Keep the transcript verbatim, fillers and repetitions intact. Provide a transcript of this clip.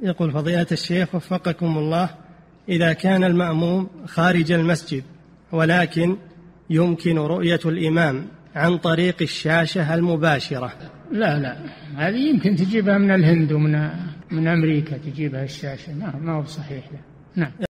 يقول فضيلة الشيخ وفقكم الله، إذا كان المأموم خارج المسجد ولكن يمكن رؤية الإمام عن طريق الشاشة المباشرة. لا لا، هذه يمكن تجيبها من الهند ومن من أمريكا، تجيبها الشاشة، ما ما هو صحيح. نعم.